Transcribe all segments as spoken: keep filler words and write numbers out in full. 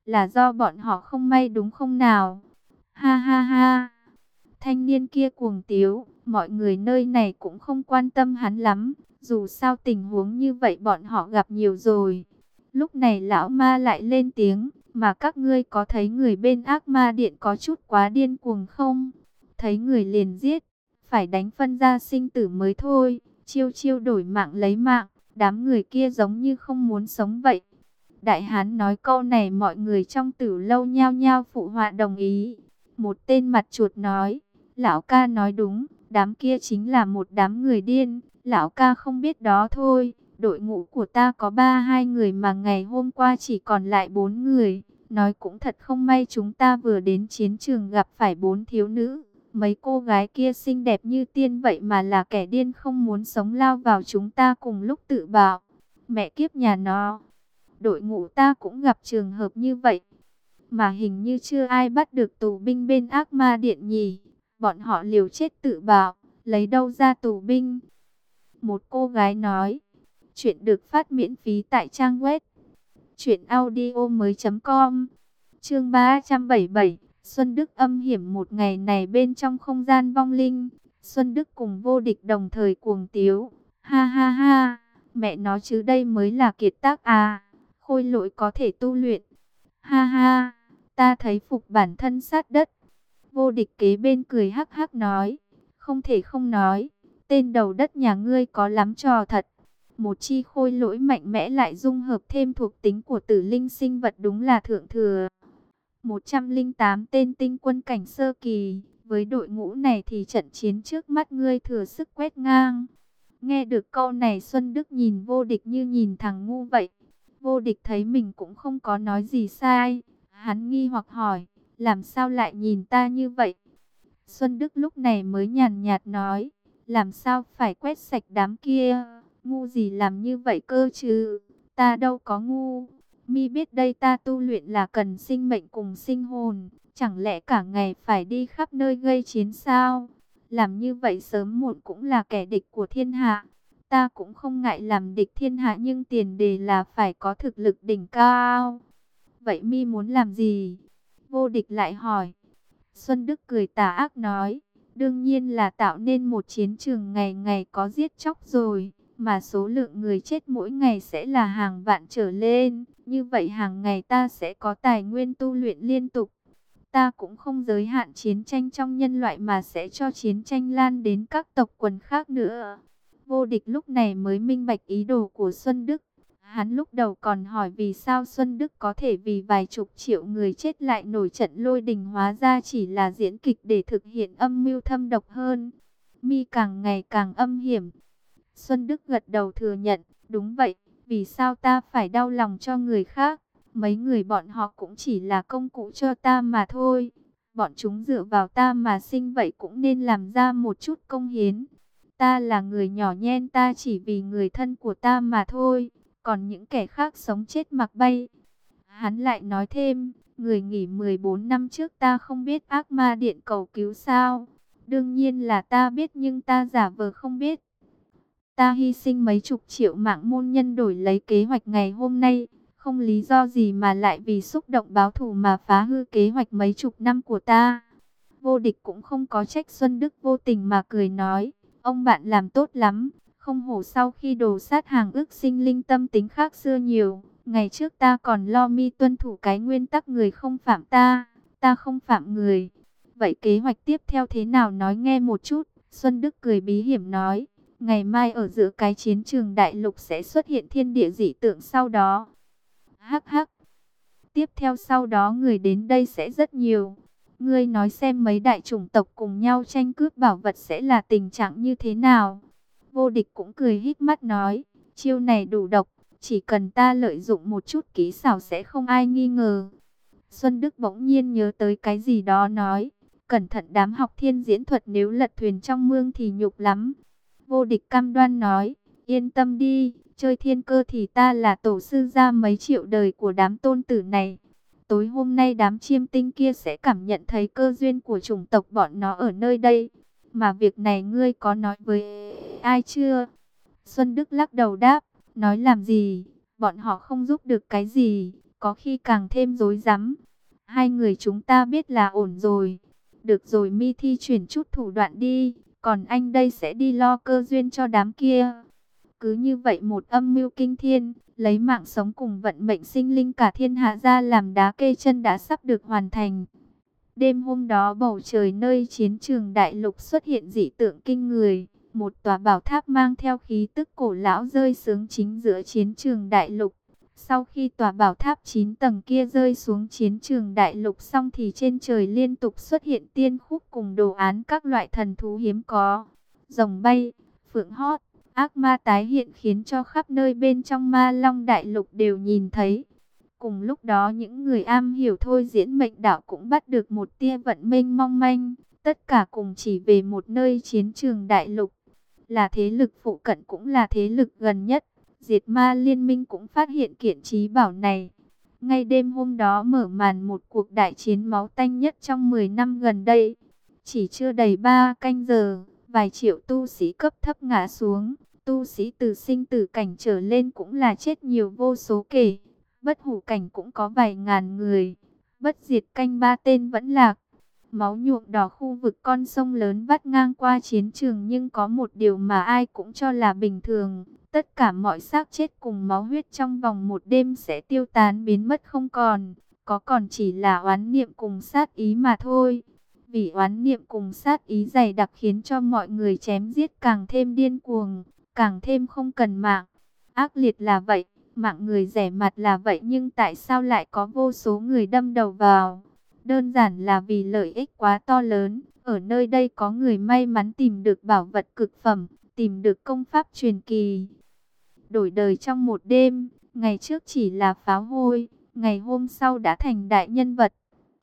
là do bọn họ không may đúng không nào? Ha ha ha. Thanh niên kia cuồng tiếu, mọi người nơi này cũng không quan tâm hắn lắm, dù sao tình huống như vậy bọn họ gặp nhiều rồi. Lúc này lão ma lại lên tiếng, mà các ngươi có thấy người bên ác ma điện có chút quá điên cuồng không? Thấy người liền giết, phải đánh phân ra sinh tử mới thôi, chiêu chiêu đổi mạng lấy mạng, đám người kia giống như không muốn sống vậy. Đại hán nói câu này mọi người trong tử lâu nhao nhao phụ họa đồng ý. Một tên mặt chuột nói, lão ca nói đúng, đám kia chính là một đám người điên, lão ca không biết đó thôi. Đội ngũ của ta có ba hai người mà ngày hôm qua chỉ còn lại bốn người. Nói cũng thật không may chúng ta vừa đến chiến trường gặp phải bốn thiếu nữ. Mấy cô gái kia xinh đẹp như tiên vậy mà là kẻ điên không muốn sống lao vào chúng ta cùng lúc tự bạo. Mẹ kiếp nhà nó, đội ngũ ta cũng gặp trường hợp như vậy. Mà hình như chưa ai bắt được tù binh bên ác ma điện nhỉ. Bọn họ liều chết tự bạo, lấy đâu ra tù binh? Một cô gái nói. Chuyện được phát miễn phí tại trang web truyện audio mới chấm com. Chương ba trăm bảy mươi bảy, Xuân Đức âm hiểm. Một ngày này bên trong không gian vong linh, Xuân Đức cùng Vô Địch đồng thời cuồng tiếu. Ha ha ha, mẹ nó chứ đây mới là kiệt tác à, khôi lỗi có thể tu luyện. Ha ha, ta thấy phục bản thân sát đất. Vô Địch kế bên cười hắc hắc nói, không thể không nói, tên đầu đất nhà ngươi có lắm trò thật. Một chi khôi lỗi mạnh mẽ lại dung hợp thêm thuộc tính của tử linh sinh vật đúng là thượng thừa. một trăm lẻ tám tên tinh quân cảnh sơ kỳ, với đội ngũ này thì trận chiến trước mắt ngươi thừa sức quét ngang. Nghe được câu này Xuân Đức nhìn Vô Địch như nhìn thằng ngu vậy. Vô Địch thấy mình cũng không có nói gì sai. Hắn nghi hoặc hỏi, làm sao lại nhìn ta như vậy? Xuân Đức lúc này mới nhàn nhạt nói, làm sao phải quét sạch đám kia? Ngu gì làm như vậy cơ chứ? Ta đâu có ngu. Mi biết đây ta tu luyện là cần sinh mệnh cùng sinh hồn. Chẳng lẽ cả ngày phải đi khắp nơi gây chiến sao? Làm như vậy sớm muộn cũng là kẻ địch của thiên hạ. Ta cũng không ngại làm địch thiên hạ nhưng tiền đề là phải có thực lực đỉnh cao. Vậy Mi muốn làm gì? Vô Địch lại hỏi. Xuân Đức cười tà ác nói. Đương nhiên là tạo nên một chiến trường ngày ngày có giết chóc rồi. Mà số lượng người chết mỗi ngày sẽ là hàng vạn trở lên. Như vậy hàng ngày ta sẽ có tài nguyên tu luyện liên tục. Ta cũng không giới hạn chiến tranh trong nhân loại mà sẽ cho chiến tranh lan đến các tộc quần khác nữa. Vô Địch lúc này mới minh bạch ý đồ của Xuân Đức. Hắn lúc đầu còn hỏi vì sao Xuân Đức có thể vì vài chục triệu người chết lại nổi trận lôi đình, hóa ra chỉ là diễn kịch để thực hiện âm mưu thâm độc hơn. Mi càng ngày càng âm hiểm. Xuân Đức gật đầu thừa nhận, đúng vậy, vì sao ta phải đau lòng cho người khác? Mấy người bọn họ cũng chỉ là công cụ cho ta mà thôi. Bọn chúng dựa vào ta mà sinh vậy cũng nên làm ra một chút công hiến. Ta là người nhỏ nhen, ta chỉ vì người thân của ta mà thôi. Còn những kẻ khác sống chết mặc bay. Hắn lại nói thêm, người nghỉ mười bốn năm trước ta không biết ác ma điện cầu cứu sao? Đương nhiên là ta biết nhưng ta giả vờ không biết. Ta hy sinh mấy chục triệu mạng môn nhân đổi lấy kế hoạch ngày hôm nay. Không lý do gì mà lại vì xúc động báo thù mà phá hư kế hoạch mấy chục năm của ta. Vô Địch cũng không có trách Xuân Đức vô tình mà cười nói. Ông bạn làm tốt lắm. Không hổ sau khi đồ sát hàng ước sinh linh tâm tính khác xưa nhiều. Ngày trước ta còn lo Mi tuân thủ cái nguyên tắc người không phạm ta. Ta không phạm người. Vậy kế hoạch tiếp theo thế nào nói nghe một chút. Xuân Đức cười bí hiểm nói. Ngày mai ở giữa cái chiến trường đại lục sẽ xuất hiện thiên địa dị tượng sau đó. Hắc hắc. Tiếp theo sau đó người đến đây sẽ rất nhiều. Ngươi nói xem mấy đại chủng tộc cùng nhau tranh cướp bảo vật sẽ là tình trạng như thế nào? Vô Địch cũng cười híp mắt nói. Chiêu này đủ độc. Chỉ cần ta lợi dụng một chút kỹ xảo sẽ không ai nghi ngờ. Xuân Đức bỗng nhiên nhớ tới cái gì đó nói. Cẩn thận đám học thiên diễn thuật nếu lật thuyền trong mương thì nhục lắm. Vô Địch cam đoan nói. Yên tâm đi. Chơi thiên cơ thì ta là tổ sư ra mấy triệu đời của đám tôn tử này. Tối hôm nay đám chiêm tinh kia sẽ cảm nhận thấy cơ duyên của chủng tộc bọn nó ở nơi đây. Mà việc này ngươi có nói với ai chưa? Xuân Đức lắc đầu đáp. Nói làm gì? Bọn họ không giúp được cái gì. có khi càng thêm rối rắm. Hai người chúng ta biết là ổn rồi. Được rồi, mi thi chuyển chút thủ đoạn đi, còn anh đây sẽ đi lo cơ duyên cho đám kia. Cứ như vậy một âm mưu kinh thiên, lấy mạng sống cùng vận mệnh sinh linh cả thiên hạ ra làm đá kê chân đã sắp được hoàn thành. Đêm hôm đó bầu trời nơi chiến trường đại lục xuất hiện dị tượng kinh người. Một tòa bảo tháp mang theo khí tức cổ lão rơi xuống chính giữa chiến trường đại lục. Sau khi tòa bảo tháp chín tầng kia rơi xuống chiến trường đại lục xong thì trên trời liên tục xuất hiện tiên khúc cùng đồ án các loại thần thú hiếm có. Rồng bay, phượng hót, ác ma tái hiện khiến cho khắp nơi bên trong Ma Long đại lục đều nhìn thấy. Cùng lúc đó những người am hiểu thôi diễn mệnh đạo cũng bắt được một tia vận mênh mong manh. Tất cả cùng chỉ về một nơi chiến trường đại lục. Là thế lực phụ cận cũng là thế lực gần nhất. Diệt Ma Liên minh cũng phát hiện kiện trí bảo này. Ngay đêm hôm đó mở màn một cuộc đại chiến máu tanh nhất trong mười năm gần đây. Chỉ chưa đầy ba canh giờ, vài triệu tu sĩ cấp thấp ngã xuống. Tu sĩ từ sinh tử cảnh trở lên cũng là chết nhiều vô số kể. Bất hủ cảnh cũng có vài ngàn người. Bất diệt canh ba tên vẫn lạc. Máu nhuộm đỏ khu vực con sông lớn vắt ngang qua chiến trường, nhưng có một điều mà ai cũng cho là bình thường. Tất cả mọi xác chết cùng máu huyết trong vòng một đêm sẽ tiêu tán biến mất không còn. Có còn chỉ là oán niệm cùng sát ý mà thôi. Vì oán niệm cùng sát ý dày đặc khiến cho mọi người chém giết càng thêm điên cuồng, càng thêm không cần mạng. Ác liệt là vậy, mạng người rẻ mặt là vậy, nhưng tại sao lại có vô số người đâm đầu vào? Đơn giản là vì lợi ích quá to lớn. Ở nơi đây có người may mắn tìm được bảo vật cực phẩm, tìm được công pháp truyền kỳ. Đổi đời trong một đêm, ngày trước chỉ là pháo hôi, ngày hôm sau đã thành đại nhân vật.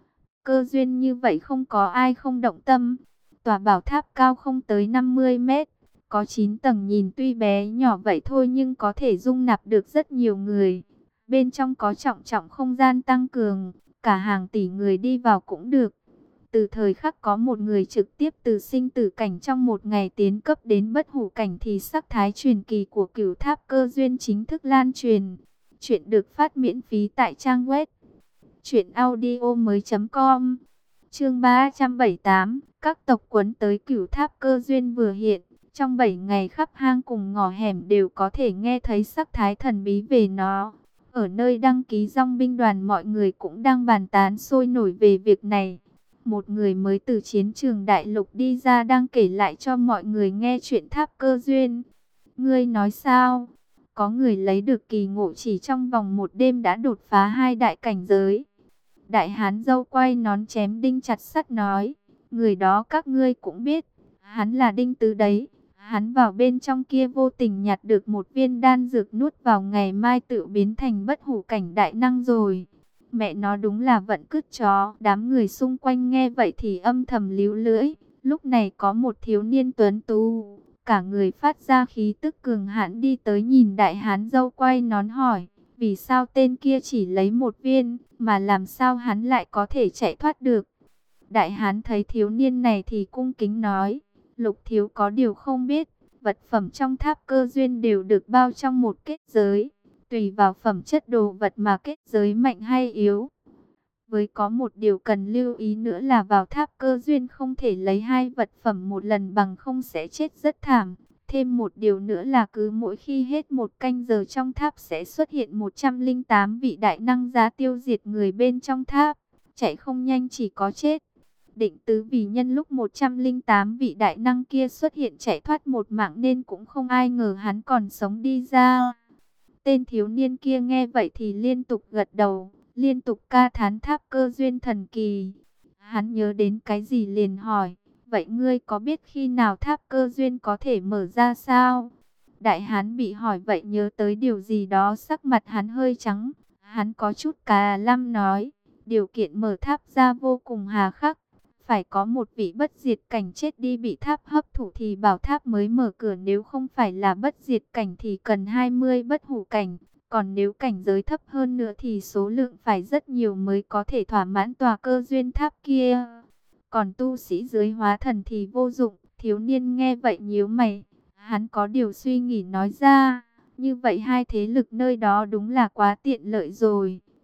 Cơ duyên như vậy không có ai không động tâm. Tòa bảo tháp cao không tới năm mươi mét, có chín tầng, nhìn tuy bé nhỏ vậy thôi nhưng có thể dung nạp được rất nhiều người. Bên trong có trọng trọng không gian tăng cường, cả hàng tỷ người đi vào cũng được. Từ thời khắc có một người trực tiếp từ sinh tử cảnh trong một ngày tiến cấp đến bất hủ cảnh thì sắc thái truyền kỳ của cửu tháp cơ duyên chính thức lan truyền. Chuyện được phát miễn phí tại trang web truyện audio mới chấm com. Chương ba trăm bảy mươi tám, các tộc quấn tới cửu tháp cơ duyên vừa hiện. Trong bảy ngày khắp hang cùng ngõ hẻm đều có thể nghe thấy sắc thái thần bí về nó. Ở nơi đăng ký dòng binh đoàn mọi người cũng đang bàn tán sôi nổi về việc này. Một người mới từ chiến trường đại lục đi ra đang kể lại cho mọi người nghe chuyện tháp cơ duyên. Ngươi nói sao? Có người lấy được kỳ ngộ chỉ trong vòng một đêm đã đột phá hai đại cảnh giới. Đại hán dâu quay nón chém đinh chặt sắt nói. Người đó các ngươi cũng biết. Hắn là Đinh Tứ đấy. Hắn vào bên trong kia vô tình nhặt được một viên đan dược nuốt vào, ngày mai tự biến thành bất hủ cảnh đại năng rồi. Mẹ nó đúng là vận cứt chó. Đám người xung quanh nghe vậy thì âm thầm líu lưỡi. Lúc này có một thiếu niên tuấn tú, cả người phát ra khí tức cường hãn đi tới nhìn đại hán dâu quay nón hỏi. Vì sao tên kia chỉ lấy một viên, mà làm sao hắn lại có thể chạy thoát được? Đại hán thấy thiếu niên này thì cung kính nói. Lục thiếu có điều không biết, vật phẩm trong tháp cơ duyên đều được bao trong một kết giới. Tùy vào phẩm chất đồ vật mà kết giới mạnh hay yếu. Với có một điều cần lưu ý nữa là vào tháp cơ duyên không thể lấy hai vật phẩm một lần, bằng không sẽ chết rất thảm. Thêm một điều nữa là cứ mỗi khi hết một canh giờ trong tháp sẽ xuất hiện một trăm linh tám vị đại năng ra tiêu diệt người bên trong tháp. Chạy không nhanh chỉ có chết. Định Tứ vì nhân lúc một trăm linh tám vị đại năng kia xuất hiện chạy thoát một mạng nên cũng không ai ngờ hắn còn sống đi ra. Tên thiếu niên kia nghe vậy thì liên tục gật đầu, liên tục ca thán tháp cơ duyên thần kỳ. Hắn nhớ đến cái gì liền hỏi, vậy ngươi có biết khi nào tháp cơ duyên có thể mở ra sao? Đại hán bị hỏi vậy nhớ tới điều gì đó, sắc mặt hắn hơi trắng. Hắn có chút cà lăm nói, điều kiện mở tháp ra vô cùng hà khắc. Phải có một vị bất diệt cảnh chết đi bị tháp hấp thụ thì bảo tháp mới mở cửa. Nếu không phải là bất diệt cảnh thì cần hai mươi bất hủ cảnh. Còn nếu cảnh giới thấp hơn nữa thì số lượng phải rất nhiều mới có thể thỏa mãn tòa cơ duyên tháp kia. Còn tu sĩ dưới hóa thần thì vô dụng. Thiếu niên nghe vậy nhíu mày. Hắn có điều suy nghĩ nói ra. Như vậy hai thế lực nơi đó đúng là quá tiện lợi rồi.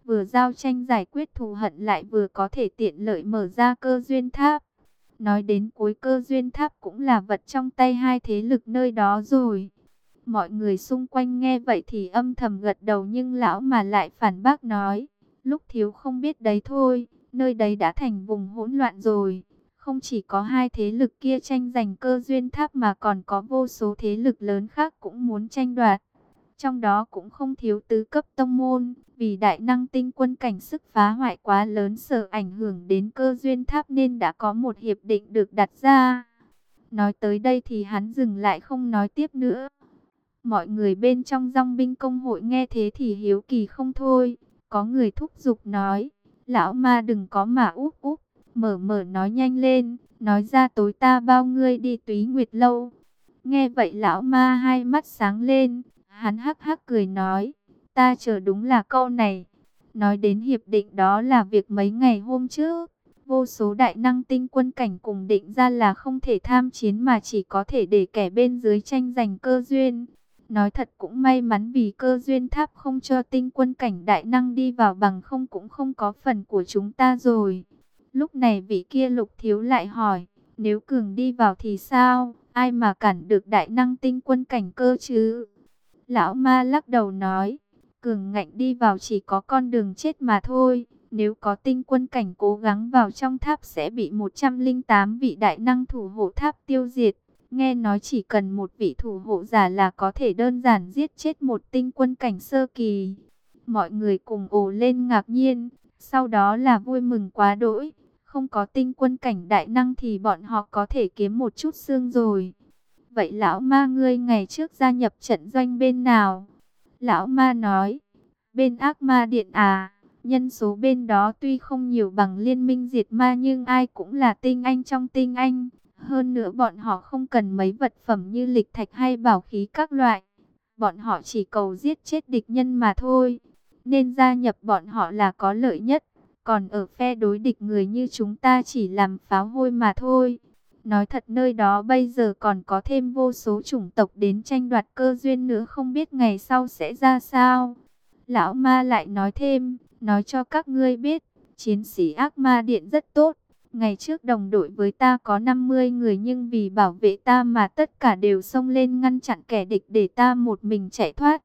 vừa giao tranh giải quyết thù hận lại vừa có thể tiện lợi mở ra cơ duyên tháp. Nói đến cuối cơ duyên tháp cũng là vật trong tay hai thế lực nơi đó rồi. Mọi người xung quanh nghe vậy thì âm thầm gật đầu, nhưng lão mà lại phản bác nói, lúc thiếu không biết đấy thôi, nơi đấy đã thành vùng hỗn loạn rồi. Không chỉ có hai thế lực kia tranh giành cơ duyên tháp mà còn có vô số thế lực lớn khác cũng muốn tranh đoạt. Trong đó cũng không thiếu tứ cấp tông môn, vì đại năng tinh quân cảnh sức phá hoại quá lớn sợ ảnh hưởng đến cơ duyên tháp nên đã có một hiệp định được đặt ra. Nói tới đây thì hắn dừng lại không nói tiếp nữa. Mọi người bên trong dòng binh công hội nghe thế thì hiếu kỳ không thôi. Có người thúc giục nói, lão ma đừng có mà úp úp, mở mở nói nhanh lên, nói ra tối ta bao ngươi đi Túy Nguyệt Lâu. Nghe vậy lão ma hai mắt sáng lên, hắn hắc hắc cười nói, ta chờ đúng là câu này. Nói đến hiệp định đó là việc mấy ngày hôm trước, vô số đại năng tinh quân cảnh cùng định ra là không thể tham chiến mà chỉ có thể để kẻ bên dưới tranh giành cơ duyên. Nói thật cũng may mắn vì cơ duyên tháp không cho tinh quân cảnh đại năng đi vào, bằng không cũng không có phần của chúng ta rồi. Lúc này vị kia Lục thiếu lại hỏi, nếu Cường đi vào thì sao, ai mà cản được đại năng tinh quân cảnh cơ chứ? Lão ma lắc đầu nói, Cường ngạnh đi vào chỉ có con đường chết mà thôi. Nếu có tinh quân cảnh cố gắng vào trong tháp sẽ bị một trăm lẻ tám vị đại năng thủ hộ tháp tiêu diệt. Nghe nói chỉ cần một vị thủ hộ giả là có thể đơn giản giết chết một tinh quân cảnh sơ kỳ. Mọi người cùng ồ lên ngạc nhiên, sau đó là vui mừng quá đỗi. Không có tinh quân cảnh đại năng thì bọn họ có thể kiếm một chút xương rồi. Vậy lão ma ngươi ngày trước gia nhập trận doanh bên nào? Lão ma nói, bên ác ma điện à. Nhân số bên đó tuy không nhiều bằng liên minh diệt ma nhưng ai cũng là tinh anh trong tinh anh. Hơn nữa bọn họ không cần mấy vật phẩm như lịch thạch hay bảo khí các loại. Bọn họ chỉ cầu giết chết địch nhân mà thôi. Nên gia nhập bọn họ là có lợi nhất. Còn ở phe đối địch người như chúng ta chỉ làm pháo hôi mà thôi. Nói thật nơi đó bây giờ còn có thêm vô số chủng tộc đến tranh đoạt cơ duyên nữa, không biết ngày sau sẽ ra sao. Lão ma lại nói thêm, nói cho các ngươi biết, chiến sĩ ác ma điện rất tốt. Ngày trước đồng đội với ta có năm mươi người nhưng vì bảo vệ ta mà tất cả đều xông lên ngăn chặn kẻ địch để ta một mình chạy thoát.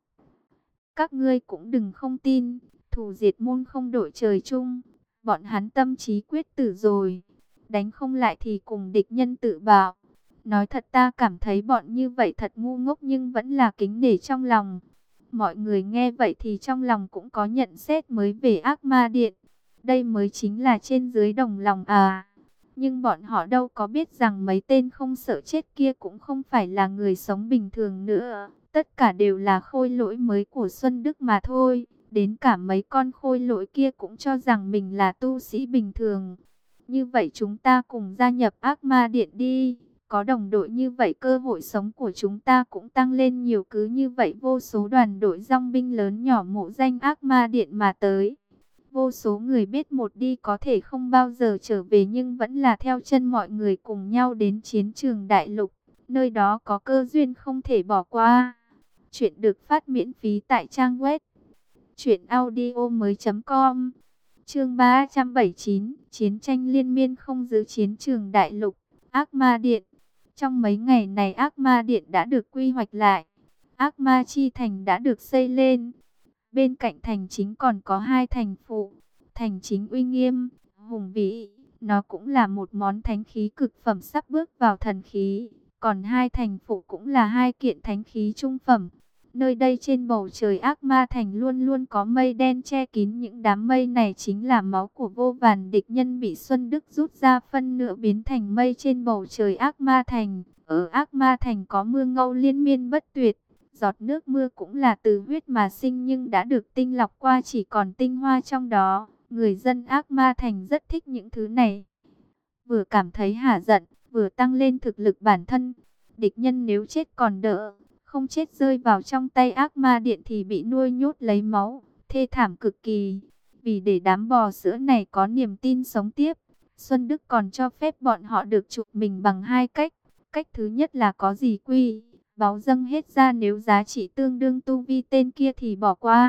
Các ngươi cũng đừng không tin, thù diệt môn không đội trời chung. Bọn hắn tâm trí quyết tử rồi. Đánh không lại thì cùng địch nhân tự bạo. Nói thật ta cảm thấy bọn như vậy thật ngu ngốc nhưng vẫn là kính nể trong lòng. Mọi người nghe vậy thì trong lòng cũng có nhận xét mới về ác ma điện. Đây mới chính là trên dưới đồng lòng à. Nhưng bọn họ đâu có biết rằng mấy tên không sợ chết kia cũng không phải là người sống bình thường nữa. Tất cả đều là khôi lỗi mới của Xuân Đức mà thôi. Đến cả mấy con khôi lỗi kia cũng cho rằng mình là tu sĩ bình thường. Như vậy chúng ta cùng gia nhập ác ma điện đi. Có đồng đội như vậy cơ hội sống của chúng ta cũng tăng lên nhiều, cứ như vậy vô số đoàn đội dòng binh lớn nhỏ mộ danh ác ma điện mà tới. Vô số người biết một đi có thể không bao giờ trở về nhưng vẫn là theo chân mọi người cùng nhau đến chiến trường đại lục. Nơi đó có cơ duyên không thể bỏ qua. Chuyện được phát miễn phí tại trang web truyện audio mới chấm com. Chương ba trăm bảy mươi chín, chiến tranh liên miên không giữ chiến trường đại lục, ác ma điện. Trong mấy ngày này ác ma điện đã được quy hoạch lại. Ác ma chi thành đã được xây lên. Bên cạnh thành chính còn có hai thành phụ. Thành chính uy nghiêm, hùng vĩ, nó cũng là một món thánh khí cực phẩm sắp bước vào thần khí. Còn hai thành phụ cũng là hai kiện thánh khí trung phẩm. Nơi đây trên bầu trời ác ma thành luôn luôn có mây đen che kín, những đám mây này chính là máu của vô vàn địch nhân bị Xuân Đức rút ra phân nửa biến thành mây trên bầu trời ác ma thành. Ở ác ma thành có mưa ngâu liên miên bất tuyệt, giọt nước mưa cũng là từ huyết mà sinh nhưng đã được tinh lọc qua chỉ còn tinh hoa trong đó. Người dân ác ma thành rất thích những thứ này. Vừa cảm thấy hả giận, vừa tăng lên thực lực bản thân. Địch nhân nếu chết còn đỡ, không chết rơi vào trong tay ác ma điện thì bị nuôi nhốt lấy máu, thê thảm cực kỳ. Vì để đám bò sữa này có niềm tin sống tiếp, Xuân Đức còn cho phép bọn họ được chụp mình bằng hai cách. Cách thứ nhất là có gì quy, báo dâng hết ra, nếu giá trị tương đương tu vi tên kia thì bỏ qua.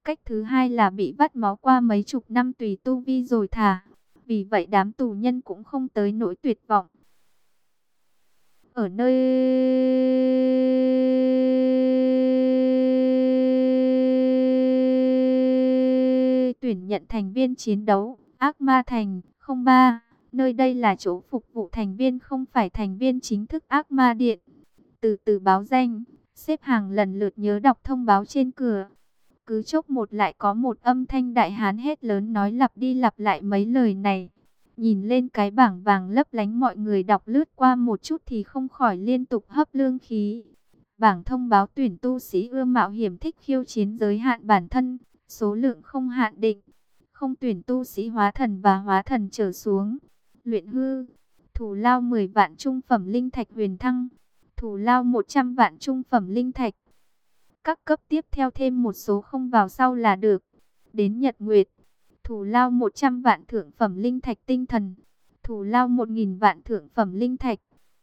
Cách thứ hai là bị vắt máu qua mấy chục năm tùy tu vi rồi thả. Vì vậy đám tù nhân cũng không tới nỗi tuyệt vọng. Ở nơi tuyển nhận thành viên chiến đấu, Ác Ma Thành không ba, nơi đây là chỗ phục vụ thành viên không phải thành viên chính thức Ác Ma Điện. Từ từ báo danh, xếp hàng lần lượt nhớ đọc thông báo trên cửa. Cứ chốc một lại có một âm thanh đại hán hét lớn nói lặp đi lặp lại mấy lời này. Nhìn lên cái bảng vàng lấp lánh mọi người đọc lướt qua một chút thì không khỏi liên tục hấp lương khí. Bảng thông báo tuyển tu sĩ ưa mạo hiểm thích khiêu chiến giới hạn bản thân, số lượng không hạn định. Không tuyển tu sĩ hóa thần và hóa thần trở xuống. Luyện hư, thủ lao mười vạn trung phẩm linh thạch huyền thăng, thủ lao một trăm vạn trung phẩm linh thạch. Các cấp tiếp theo thêm một số không vào sau là được. Đến Nhật Nguyệt, thủ lao một trăm vạn thượng phẩm linh thạch tinh thần, thủ lao một nghìn vạn thượng phẩm linh thạch.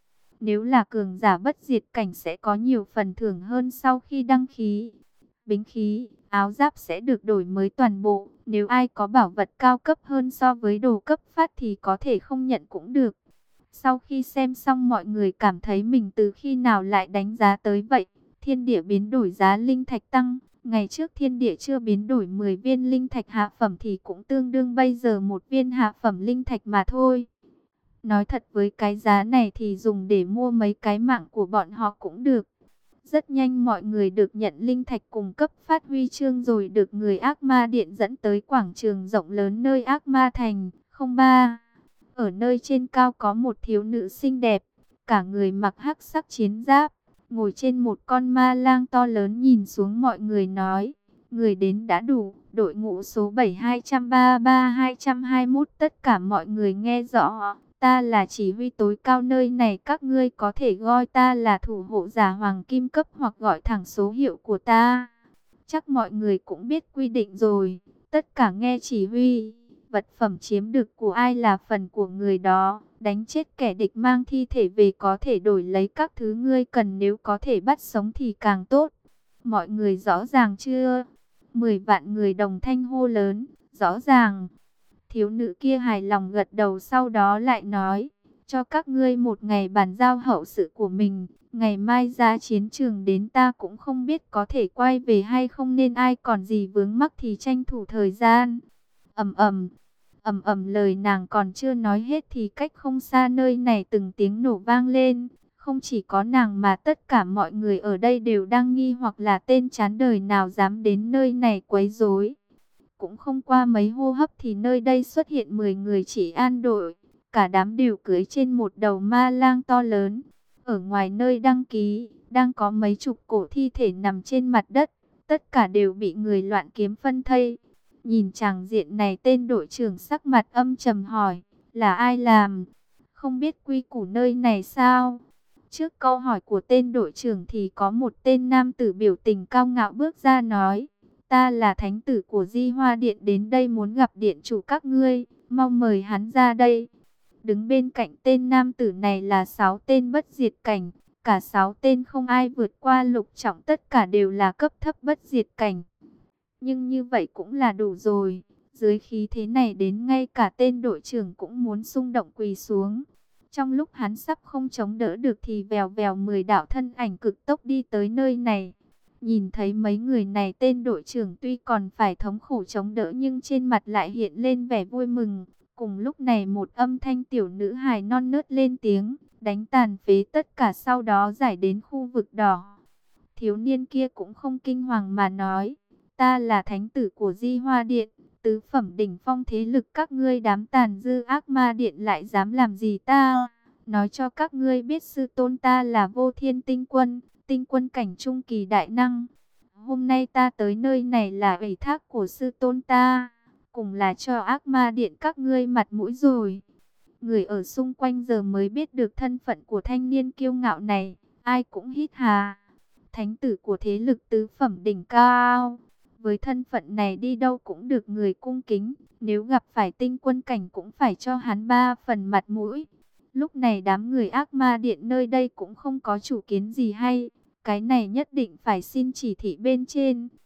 Nếu là cường giả bất diệt cảnh sẽ có nhiều phần thưởng hơn sau khi đăng ký. Bính khí, áo giáp sẽ được đổi mới toàn bộ. Nếu ai có bảo vật cao cấp hơn so với đồ cấp phát thì có thể không nhận cũng được. Sau khi xem xong mọi người cảm thấy mình từ khi nào lại đánh giá tới vậy. Thiên địa biến đổi giá linh thạch tăng. Ngày trước thiên địa chưa biến đổi mười viên linh thạch hạ phẩm thì cũng tương đương bây giờ một viên hạ phẩm linh thạch mà thôi. Nói thật với cái giá này thì dùng để mua mấy cái mạng của bọn họ cũng được. Rất nhanh mọi người được nhận linh thạch cùng cấp phát huy chương rồi được người ác ma điện dẫn tới quảng trường rộng lớn nơi ác ma thành không ba. Ở nơi trên cao có một thiếu nữ xinh đẹp, cả người mặc hắc sắc chiến giáp, ngồi trên một con ma lang to lớn nhìn xuống mọi người nói, người đến đã đủ, đội ngũ số bảy hai ba ba hai hai mốt tất cả mọi người nghe rõ. Ta là chỉ huy tối cao nơi này, các ngươi có thể gọi ta là thủ hộ giả hoàng kim cấp hoặc gọi thẳng số hiệu của ta. Chắc mọi người cũng biết quy định rồi, tất cả nghe chỉ huy. Vật phẩm chiếm được của ai là phần của người đó, đánh chết kẻ địch mang thi thể về có thể đổi lấy các thứ ngươi cần, nếu có thể bắt sống thì càng tốt. Mọi người rõ ràng chưa? Mười vạn người đồng thanh hô lớn, rõ ràng. Thiếu nữ kia hài lòng gật đầu, sau đó lại nói, cho các ngươi một ngày bàn giao hậu sự của mình, ngày mai ra chiến trường đến ta cũng không biết có thể quay về hay không, nên ai còn gì vướng mắc thì tranh thủ thời gian. Ầm ầm, ầm ầm, lời nàng còn chưa nói hết thì cách không xa nơi này từng tiếng nổ vang lên. Không chỉ có nàng mà tất cả mọi người ở đây đều đang nghi hoặc là tên chán đời nào dám đến nơi này quấy rối. Cũng không qua mấy hô hấp thì nơi đây xuất hiện mười người chỉ an đội. Cả đám đều cưỡi trên một đầu ma lang to lớn. Ở ngoài nơi đăng ký, đang có mấy chục cổ thi thể nằm trên mặt đất. Tất cả đều bị người loạn kiếm phân thây. Nhìn chàng diện này, tên đội trưởng sắc mặt âm trầm hỏi, là ai làm? Không biết quy củ nơi này sao? Trước câu hỏi của tên đội trưởng thì có một tên nam tử biểu tình cao ngạo bước ra nói, ta là thánh tử của Di Hoa Điện, đến đây muốn gặp điện chủ các ngươi, mau mời hắn ra đây. Đứng bên cạnh tên nam tử này là sáu tên bất diệt cảnh, cả sáu tên không ai vượt qua lục trọng, tất cả đều là cấp thấp bất diệt cảnh. Nhưng như vậy cũng là đủ rồi, dưới khí thế này đến ngay cả tên đội trưởng cũng muốn xung động quỳ xuống. Trong lúc hắn sắp không chống đỡ được thì vèo vèo mười đạo thân ảnh cực tốc đi tới nơi này. Nhìn thấy mấy người này, tên đội trưởng tuy còn phải thống khổ chống đỡ nhưng trên mặt lại hiện lên vẻ vui mừng. Cùng lúc này một âm thanh tiểu nữ hài non nớt lên tiếng, đánh tàn phế tất cả sau đó giải đến khu vực đỏ. Thiếu niên kia cũng không kinh hoàng mà nói, ta là thánh tử của Di Hoa Điện, tứ phẩm đỉnh phong thế lực, các ngươi đám tàn dư ác ma điện lại dám làm gì ta? Nói cho các ngươi biết sư tôn ta là Vô Thiên Tinh Quân, tinh quân cảnh trung kỳ đại năng. Hôm nay ta tới nơi này là ủy thác của sư tôn ta, cùng là cho ác ma điện các ngươi mặt mũi rồi. Người ở xung quanh giờ mới biết được thân phận của thanh niên kiêu ngạo này, ai cũng hít hà. Thánh tử của thế lực tứ phẩm đỉnh cao, với thân phận này đi đâu cũng được người cung kính, nếu gặp phải tinh quân cảnh cũng phải cho hắn ba phần mặt mũi. Lúc này đám người ác ma điện nơi đây cũng không có chủ kiến gì hay, cái này nhất định phải xin chỉ thị bên trên.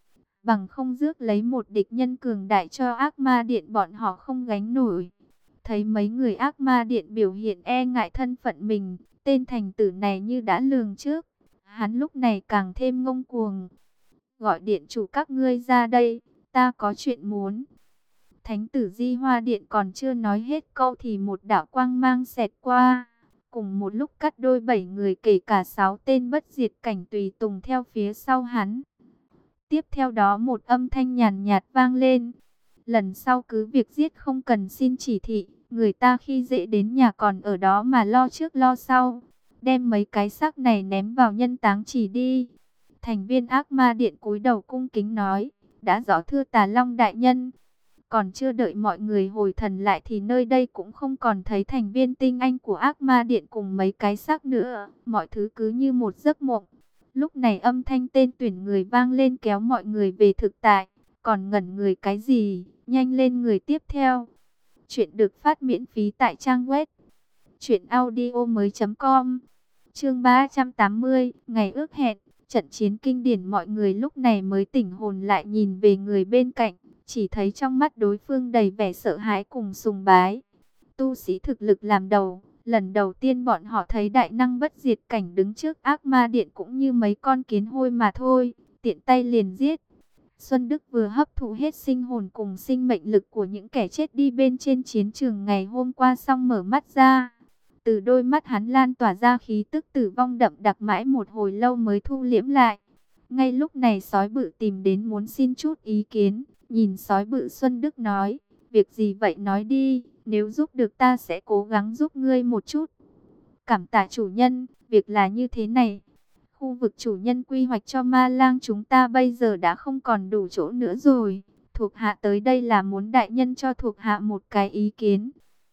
bằng không rước lấy một địch nhân cường đại cho ác ma điện bọn họ không gánh nổi. Thấy mấy người ác ma điện biểu hiện e ngại thân phận mình, tên thành tử này như đã lường trước. Hắn lúc này càng thêm ngông cuồng. Gọi điện chủ các ngươi ra đây, ta có chuyện muốn. Thánh tử Di Hoa Điện còn chưa nói hết câu thì một đạo quang mang xẹt qua. Cùng một lúc cắt đôi bảy người kể cả sáu tên bất diệt cảnh tùy tùng theo phía sau hắn. Tiếp theo đó một âm thanh nhàn nhạt vang lên. Lần sau cứ việc giết không cần xin chỉ thị. Người ta khi dễ đến nhà còn ở đó mà lo trước lo sau. Đem mấy cái xác này ném vào nhân táng chỉ đi. Thành viên ác ma điện cúi đầu cung kính nói. Đã rõ thưa Tà Long đại nhân. Còn chưa đợi mọi người hồi thần lại thì nơi đây cũng không còn thấy thành viên tinh anh của ác ma điện cùng mấy cái xác nữa. Mọi thứ cứ như một giấc mộng. Lúc này âm thanh tên tuyển người vang lên kéo mọi người về thực tại. Còn ngẩn người cái gì? Nhanh lên người tiếp theo. Chuyện được phát miễn phí tại trang web truyện audio mới chấm com. Chương ba trăm tám mươi, ngày ước hẹn. Trận chiến kinh điển, mọi người lúc này mới tỉnh hồn lại nhìn về người bên cạnh. Chỉ thấy trong mắt đối phương đầy vẻ sợ hãi cùng sùng bái. Tu sĩ thực lực làm đầu. Lần đầu tiên bọn họ thấy đại năng bất diệt cảnh đứng trước ác ma điện cũng như mấy con kiến hôi mà thôi. Tiện tay liền giết. Xuân Đức vừa hấp thụ hết sinh hồn cùng sinh mệnh lực của những kẻ chết đi bên trên chiến trường ngày hôm qua xong mở mắt ra. Từ đôi mắt hắn lan tỏa ra khí tức tử vong đậm đặc mãi một hồi lâu mới thu liễm lại. Ngay lúc này sói bự tìm đến muốn xin chút ý kiến. Nhìn sói bự, Xuân Đức nói, việc gì vậy nói đi, nếu giúp được ta sẽ cố gắng giúp ngươi một chút. Cảm tạ chủ nhân, việc là như thế này. Khu vực chủ nhân quy hoạch cho ma lang chúng ta bây giờ đã không còn đủ chỗ nữa rồi. Thuộc hạ tới đây là muốn đại nhân cho thuộc hạ một cái ý kiến.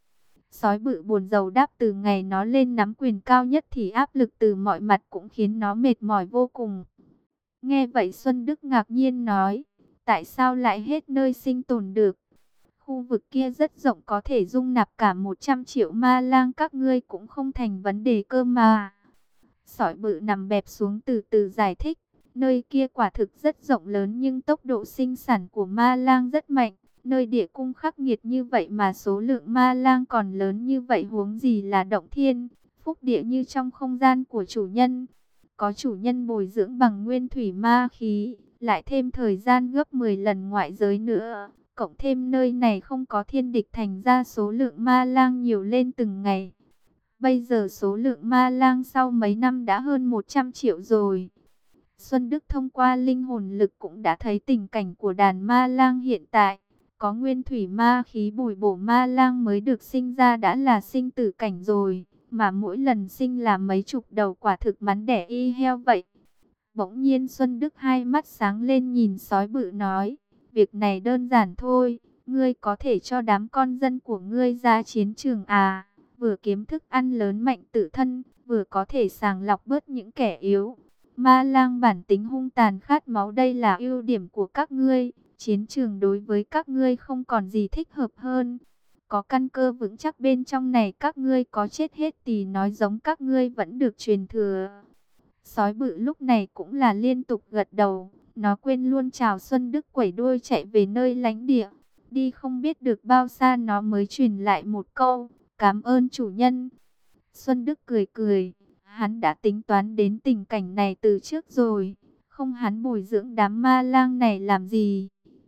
Sói bự buồn rầu đáp, từ ngày nó lên nắm quyền cao nhất thì áp lực từ mọi mặt cũng khiến nó mệt mỏi vô cùng. Nghe vậy Xuân Đức ngạc nhiên nói, tại sao lại hết nơi sinh tồn được? Khu vực kia rất rộng, có thể dung nạp cả một trăm triệu ma lang, các ngươi cũng không thành vấn đề cơ mà. Sói bự nằm bẹp xuống từ từ giải thích, nơi kia quả thực rất rộng lớn nhưng tốc độ sinh sản của ma lang rất mạnh. Nơi địa cung khắc nghiệt như vậy mà số lượng ma lang còn lớn như vậy, huống gì là động thiên, phúc địa như trong không gian của chủ nhân. Có chủ nhân bồi dưỡng bằng nguyên thủy ma khí, lại thêm thời gian gấp mười lần ngoại giới nữa. Cộng thêm nơi này không có thiên địch, thành ra số lượng ma lang nhiều lên từng ngày. Bây giờ số lượng ma lang sau mấy năm đã hơn một trăm triệu rồi. Xuân Đức thông qua linh hồn lực cũng đã thấy tình cảnh của đàn ma lang hiện tại. Có nguyên thủy ma khí bồi bổ, ma lang mới được sinh ra đã là sinh tử cảnh rồi. Mà mỗi lần sinh là mấy chục đầu, quả thực mắn đẻ y heo vậy. Bỗng nhiên Xuân Đức hai mắt sáng lên nhìn sói bự nói, việc này đơn giản thôi, ngươi có thể cho đám con dân của ngươi ra chiến trường à, vừa kiếm thức ăn lớn mạnh tự thân, vừa có thể sàng lọc bớt những kẻ yếu. Ma lang bản tính hung tàn khát máu, đây là ưu điểm của các ngươi, chiến trường đối với các ngươi không còn gì thích hợp hơn. Có căn cơ vững chắc bên trong này, các ngươi có chết hết thì nói giống các ngươi vẫn được truyền thừa. Sói bự lúc này cũng là liên tục gật đầu, nó quên luôn chào Xuân Đức, quẩy đuôi chạy về nơi lánh địa. Đi không biết được bao xa nó mới truyền lại một câu, cảm ơn chủ nhân. Xuân Đức cười cười, hắn đã tính toán đến tình cảnh này từ trước rồi, không hắn bồi dưỡng đám ma lang này làm gì.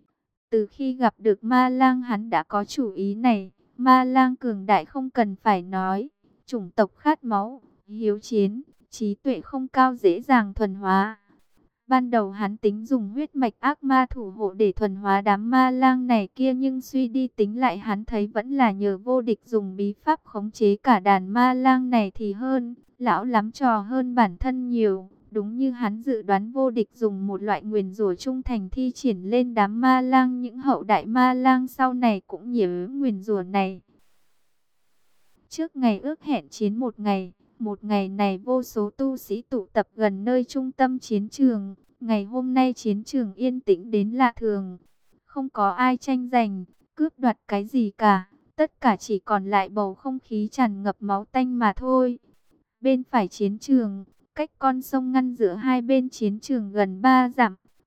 Từ khi gặp được ma lang hắn đã có chủ ý này, ma lang cường đại không cần phải nói, chủng tộc khát máu, hiếu chiến, trí tuệ không cao, dễ dàng thuần hóa. Ban đầu hắn tính dùng huyết mạch ác ma thủ hộ để thuần hóa đám ma lang này kia, nhưng suy đi tính lại hắn thấy vẫn là nhờ vô địch dùng bí pháp khống chế cả đàn ma lang này thì hơn, lão lắm trò hơn bản thân nhiều. Đúng như hắn dự đoán, vô địch dùng một loại nguyền rủa trung thành thi triển lên đám ma lang, những hậu đại ma lang sau này cũng nhiễm nguyền rủa này. Trước ngày ước hẹn chiến một ngày, một ngày này vô số tu sĩ tụ tập gần nơi trung tâm chiến trường. Ngày hôm nay chiến trường yên tĩnh đến lạ thường, không có ai tranh giành, cướp đoạt cái gì cả. Tất cả chỉ còn lại bầu không khí tràn ngập máu tanh mà thôi. Bên phải chiến trường, cách con sông ngăn giữa hai bên chiến trường gần ba dặm,